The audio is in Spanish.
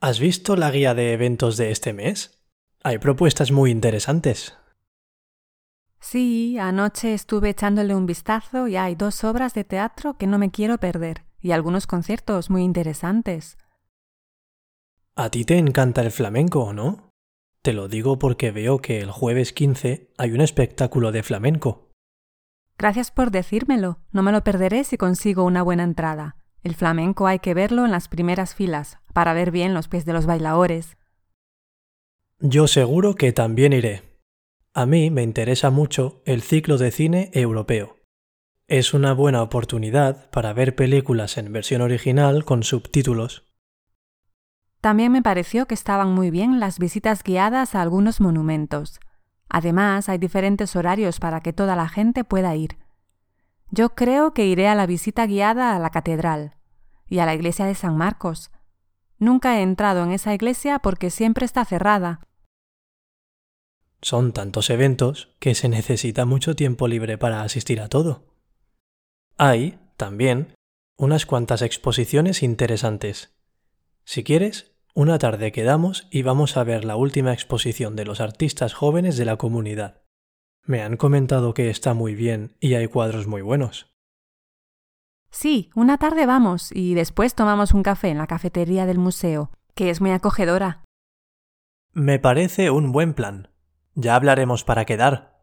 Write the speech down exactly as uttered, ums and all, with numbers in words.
¿Has visto la guía de eventos de este mes? Hay propuestas muy interesantes. Sí, anoche estuve echándole un vistazo y hay dos obras de teatro que no me quiero perder y algunos conciertos muy interesantes. A ti te encanta el flamenco, ¿no? Te lo digo porque veo que el jueves quince hay un espectáculo de flamenco. Gracias por decírmelo, no me lo perderé si consigo una buena entrada. El flamenco hay que verlo en las primeras filas, para ver bien los pies de los bailaores. Yo seguro que también iré. A mí me interesa mucho el ciclo de cine europeo. Es una buena oportunidad para ver películas en versión original con subtítulos. También me pareció que estaban muy bien las visitas guiadas a algunos monumentos. Además, hay diferentes horarios para que toda la gente pueda ir. Yo creo que iré a la visita guiada a la catedral y a la iglesia de San Marcos. Nunca he entrado en esa iglesia porque siempre está cerrada. Son tantos eventos que se necesita mucho tiempo libre para asistir a todo. Hay, también, unas cuantas exposiciones interesantes. Si quieres, una tarde quedamos y vamos a ver la última exposición de los artistas jóvenes de la comunidad. Me han comentado que está muy bien y hay cuadros muy buenos. Sí, una tarde vamos y después tomamos un café en la cafetería del museo, que es muy acogedora. Me parece un buen plan. Ya hablaremos para quedar.